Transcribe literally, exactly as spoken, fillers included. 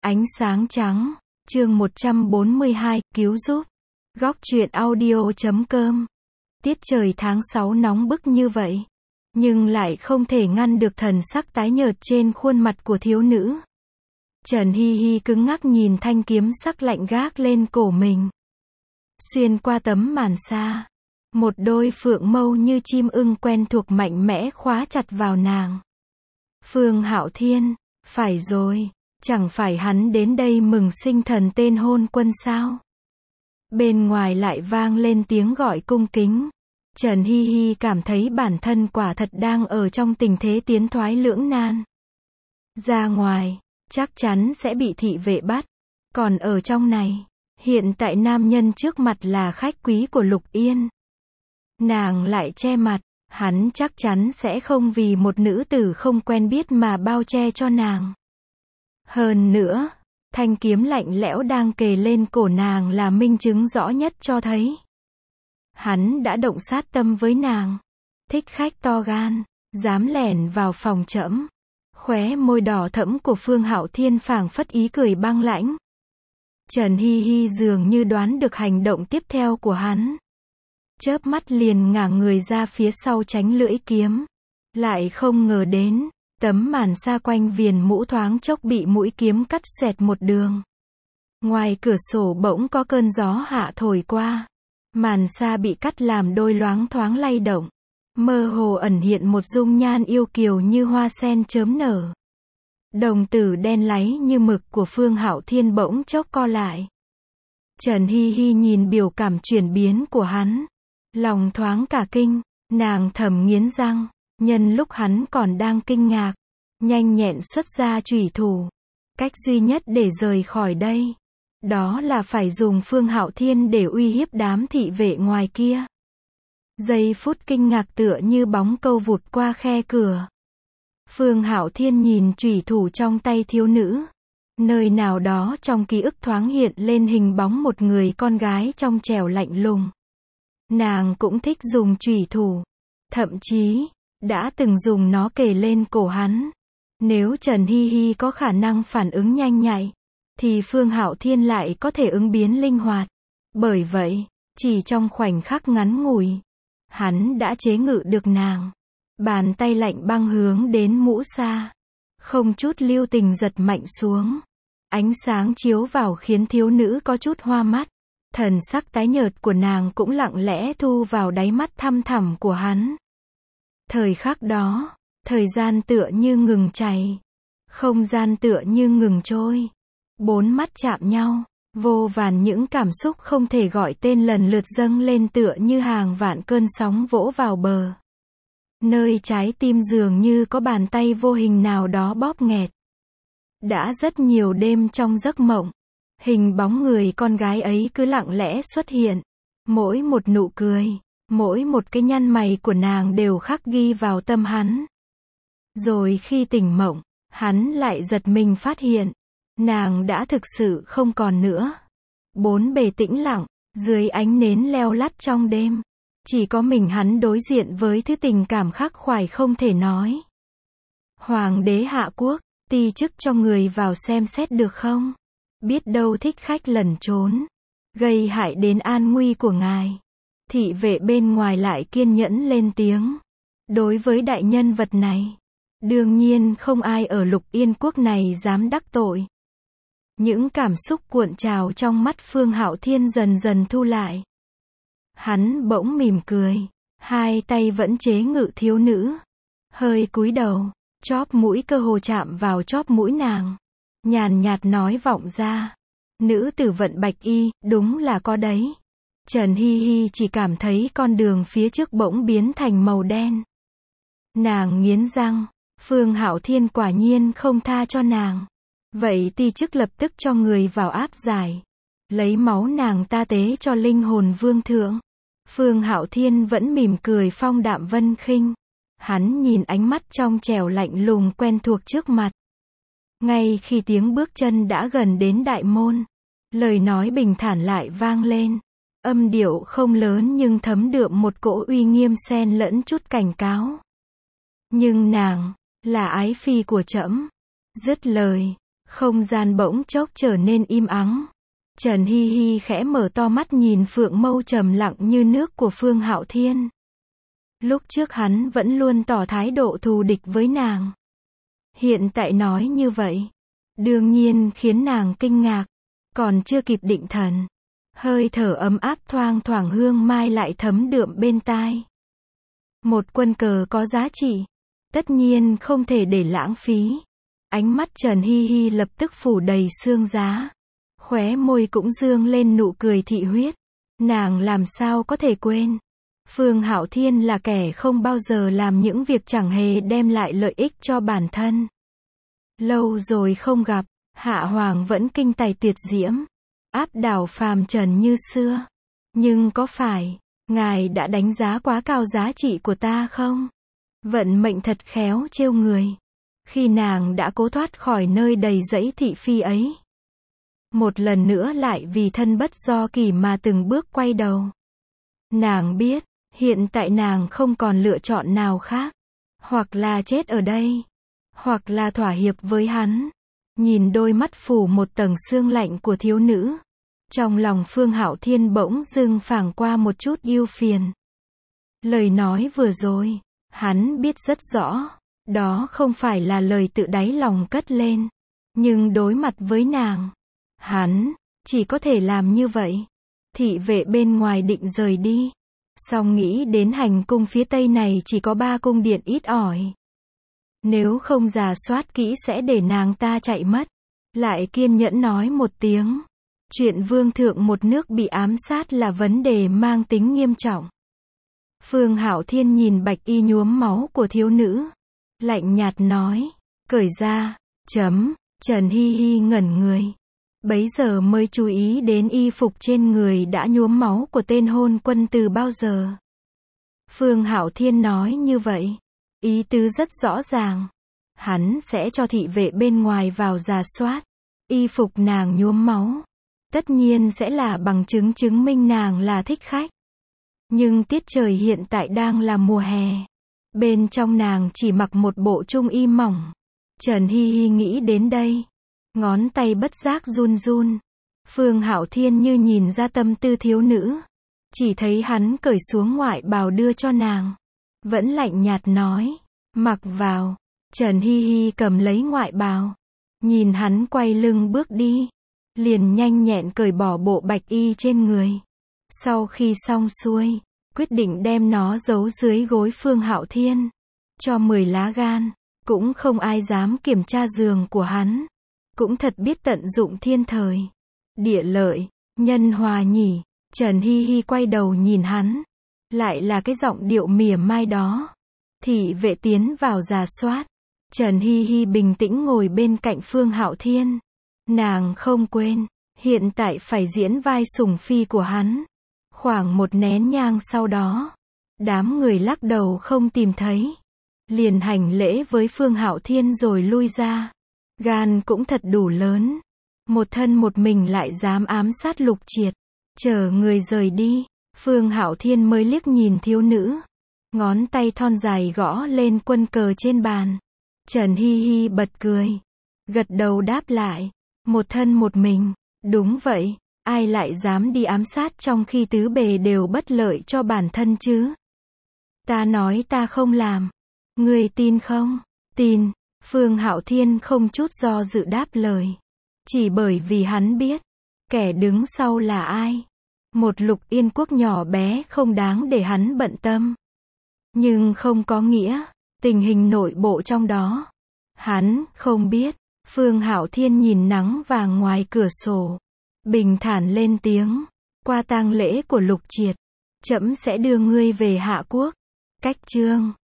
Ánh sáng trắng, chương một trăm bốn mươi hai, cứu giúp. Góc truyện audio chấm com. Tiết trời tháng sáu nóng bức như vậy, nhưng lại không thể ngăn được thần sắc tái nhợt trên khuôn mặt của thiếu nữ. Trần Hi Hi cứng ngắc nhìn thanh kiếm sắc lạnh gác lên cổ mình. Xuyên qua tấm màn sa, một đôi phượng mâu như chim ưng quen thuộc mạnh mẽ khóa chặt vào nàng. Phương Hạo Thiên, phải rồi, chẳng phải hắn đến đây mừng sinh thần tên hôn quân sao? Bên ngoài lại vang lên tiếng gọi cung kính. Trần Hi Hi cảm thấy bản thân quả thật đang ở trong tình thế tiến thoái lưỡng nan. Ra ngoài, chắc chắn sẽ bị thị vệ bắt. Còn ở trong này, hiện tại nam nhân trước mặt là khách quý của Lục Yên. Nàng lại che mặt, hắn chắc chắn sẽ không vì một nữ tử không quen biết mà bao che cho nàng. Hơn nữa, thanh kiếm lạnh lẽo đang kề lên cổ nàng là minh chứng rõ nhất cho thấy hắn đã động sát tâm với nàng. Thích khách to gan, dám lẻn vào phòng trẫm. Khóe môi đỏ thẫm của Phương Hạo Thiên phảng phất ý cười băng lãnh. Trần Hi Hi dường như đoán được hành động tiếp theo của hắn. Chớp mắt liền ngả người ra phía sau tránh lưỡi kiếm. Lại không ngờ đến, tấm màn sa quanh viền mũ thoáng chốc bị mũi kiếm cắt xoẹt một đường. Ngoài cửa sổ bỗng có cơn gió hạ thổi qua. Màn sa bị cắt làm đôi loáng thoáng lay động. Mơ hồ ẩn hiện một dung nhan yêu kiều như hoa sen chớm nở. Đồng tử đen láy như mực của Phương Hạo Thiên bỗng chốc co lại. Trần Hi Hi nhìn biểu cảm chuyển biến của hắn. Lòng thoáng cả kinh, nàng thầm nghiến răng. Nhân lúc hắn còn đang kinh ngạc, nhanh nhẹn xuất ra chủy thủ. Cách duy nhất để rời khỏi đây, đó là phải dùng Phương Hạo Thiên để uy hiếp đám thị vệ ngoài kia. Giây phút kinh ngạc tựa như bóng câu vụt qua khe cửa. Phương Hạo Thiên nhìn chủy thủ trong tay thiếu nữ. Nơi nào đó trong ký ức thoáng hiện lên hình bóng một người con gái trong trẻo lạnh lùng. Nàng cũng thích dùng chủy thủ. Thậm chí, đã từng dùng nó kề lên cổ hắn. Nếu Trần Hi Hi có khả năng phản ứng nhanh nhạy, thì Phương Hạo Thiên lại có thể ứng biến linh hoạt. Bởi vậy, chỉ trong khoảnh khắc ngắn ngủi, hắn đã chế ngự được nàng. Bàn tay lạnh băng hướng đến mũ sa, không chút lưu tình giật mạnh xuống. Ánh sáng chiếu vào khiến thiếu nữ có chút hoa mắt. Thần sắc tái nhợt của nàng cũng lặng lẽ thu vào đáy mắt thăm thẳm của hắn. Thời khắc đó, thời gian tựa như ngừng chảy, không gian tựa như ngừng trôi. Bốn mắt chạm nhau, vô vàn những cảm xúc không thể gọi tên lần lượt dâng lên tựa như hàng vạn cơn sóng vỗ vào bờ. Nơi trái tim dường như có bàn tay vô hình nào đó bóp nghẹt. Đã rất nhiều đêm trong giấc mộng, hình bóng người con gái ấy cứ lặng lẽ xuất hiện. Mỗi một nụ cười, mỗi một cái nhăn mày của nàng đều khắc ghi vào tâm hắn. Rồi khi tỉnh mộng, hắn lại giật mình phát hiện, nàng đã thực sự không còn nữa. Bốn bề tĩnh lặng, dưới ánh nến leo lắt trong đêm, chỉ có mình hắn đối diện với thứ tình cảm khắc khoải không thể nói. Hoàng đế hạ quốc, ti chức cho người vào xem xét được không? Biết đâu thích khách lẩn trốn, gây hại đến an nguy của ngài. Thị vệ bên ngoài lại kiên nhẫn lên tiếng. Đối với đại nhân vật này, đương nhiên không ai ở Lục Yên quốc này dám đắc tội. Những cảm xúc cuộn trào trong mắt Phương Hạo Thiên dần dần thu lại. Hắn bỗng mỉm cười, hai tay vẫn chế ngự thiếu nữ. Hơi cúi đầu, chóp mũi cơ hồ chạm vào chóp mũi nàng. Nhàn nhạt nói vọng ra. Nữ tử vận bạch y, đúng là có đấy. Trần Hi Hi chỉ cảm thấy con đường phía trước bỗng biến thành màu đen. Nàng nghiến răng, Phương Hạo Thiên quả nhiên không tha cho nàng. Vậy ti chức lập tức cho người vào áp giải. Lấy máu nàng ta tế cho linh hồn vương thượng. Phương Hạo Thiên vẫn mỉm cười phong đạm vân khinh. Hắn nhìn ánh mắt trong trẻo lạnh lùng quen thuộc trước mặt. Ngay khi tiếng bước chân đã gần đến đại môn, lời nói bình thản lại vang lên. Âm điệu không lớn nhưng thấm đượm một cỗ uy nghiêm xen lẫn chút cảnh cáo. Nhưng nàng, là ái phi của trẫm. Dứt lời, Không gian bỗng chốc trở nên im ắng. Trần Hi Hi khẽ mở to mắt nhìn phượng mâu trầm lặng như nước của Phương Hạo Thiên. Lúc trước hắn vẫn luôn tỏ thái độ thù địch với nàng. Hiện tại nói như vậy, đương nhiên khiến nàng kinh ngạc. Còn chưa kịp định thần, hơi thở ấm áp thoang thoảng hương mai lại thấm đượm bên tai. Một quân cờ có giá trị, tất nhiên không thể để lãng phí. Ánh mắt Trần Hi Hi lập tức phủ đầy xương giá. Khóe môi cũng dương lên nụ cười thị huyết. Nàng làm sao có thể quên. Phương Hạo Thiên là kẻ không bao giờ làm những việc chẳng hề đem lại lợi ích cho bản thân. Lâu rồi không gặp, Hạ Hoàng vẫn kinh tài tuyệt diễm, áp đảo phàm trần như xưa. Nhưng có phải, ngài đã đánh giá quá cao giá trị của ta không? Vận mệnh thật khéo trêu người. Khi nàng đã cố thoát khỏi nơi đầy rẫy thị phi ấy, một lần nữa lại vì thân bất do kỷ mà từng bước quay đầu. Nàng biết, hiện tại nàng không còn lựa chọn nào khác. Hoặc là chết ở đây, hoặc là thỏa hiệp với hắn. Nhìn đôi mắt phủ một tầng sương lạnh của thiếu nữ, trong lòng Phương Hạo Thiên bỗng dưng phảng qua một chút ưu phiền. Lời nói vừa rồi, hắn biết rất rõ, đó không phải là lời tự đáy lòng cất lên. Nhưng đối mặt với nàng, hắn chỉ có thể làm như vậy. Thị vệ bên ngoài định rời đi, song nghĩ đến hành cung phía tây này chỉ có ba cung điện ít ỏi. Nếu không rà soát kỹ sẽ để nàng ta chạy mất. Lại kiên nhẫn nói một tiếng. Chuyện vương thượng một nước bị ám sát là vấn đề mang tính nghiêm trọng. Phương Hạo Thiên nhìn bạch y nhuốm máu của thiếu nữ, lạnh nhạt nói, cởi ra, chấm. Trần Hi Hi ngẩn người. Bấy giờ mới chú ý đến y phục trên người đã nhuốm máu của tên hôn quân từ bao giờ. Phương Hạo Thiên nói như vậy, ý tứ rất rõ ràng. Hắn sẽ cho thị vệ bên ngoài vào rà soát. Y phục nàng nhuốm máu, tất nhiên sẽ là bằng chứng chứng minh nàng là thích khách. Nhưng tiết trời hiện tại đang là mùa hè. Bên trong nàng chỉ mặc một bộ trung y mỏng. Trần Hi Hi nghĩ đến đây, ngón tay bất giác run run. Phương Hạo Thiên như nhìn ra tâm tư thiếu nữ. Chỉ thấy hắn cởi xuống ngoại bào đưa cho nàng. Vẫn lạnh nhạt nói, mặc vào. Trần Hi Hi cầm lấy ngoại bào. Nhìn hắn quay lưng bước đi, liền nhanh nhẹn cởi bỏ bộ bạch y trên người. Sau khi xong xuôi, quyết định đem nó giấu dưới gối Phương Hạo Thiên. Cho mười lá gan, cũng không ai dám kiểm tra giường của hắn. Cũng thật biết tận dụng thiên thời, địa lợi, nhân hòa nhỉ. Trần Hi Hi quay đầu nhìn hắn, lại là cái giọng điệu mỉa mai đó. Thị vệ tiến vào rà soát. Trần Hi Hi bình tĩnh ngồi bên cạnh Phương Hạo Thiên. Nàng không quên, hiện tại phải diễn vai sủng phi của hắn. Khoảng một nén nhang sau đó, đám người lắc đầu không tìm thấy. Liền hành lễ với Phương Hạo Thiên rồi lui ra. Gan cũng thật đủ lớn. Một thân một mình lại dám ám sát Lục Triệt. Chờ người rời đi, Phương Hạo Thiên mới liếc nhìn thiếu nữ. Ngón tay thon dài gõ lên quân cờ trên bàn. Trần Hi Hi bật cười, gật đầu đáp lại, một thân một mình, đúng vậy, ai lại dám đi ám sát trong khi tứ bề đều bất lợi cho bản thân chứ? Ta nói ta không làm, ngươi tin không? Tin. Phương Hạo Thiên không chút do dự đáp lời, chỉ bởi vì hắn biết, kẻ đứng sau là ai. Một Lục Yên quốc nhỏ bé không đáng để hắn bận tâm. Nhưng không có nghĩa, tình hình nội bộ trong đó, hắn không biết. Phương Hạo Thiên nhìn nắng vàng ngoài cửa sổ, bình thản lên tiếng, qua tang lễ của Lục Triệt, trẫm sẽ đưa ngươi về Hạ Quốc. Cách chương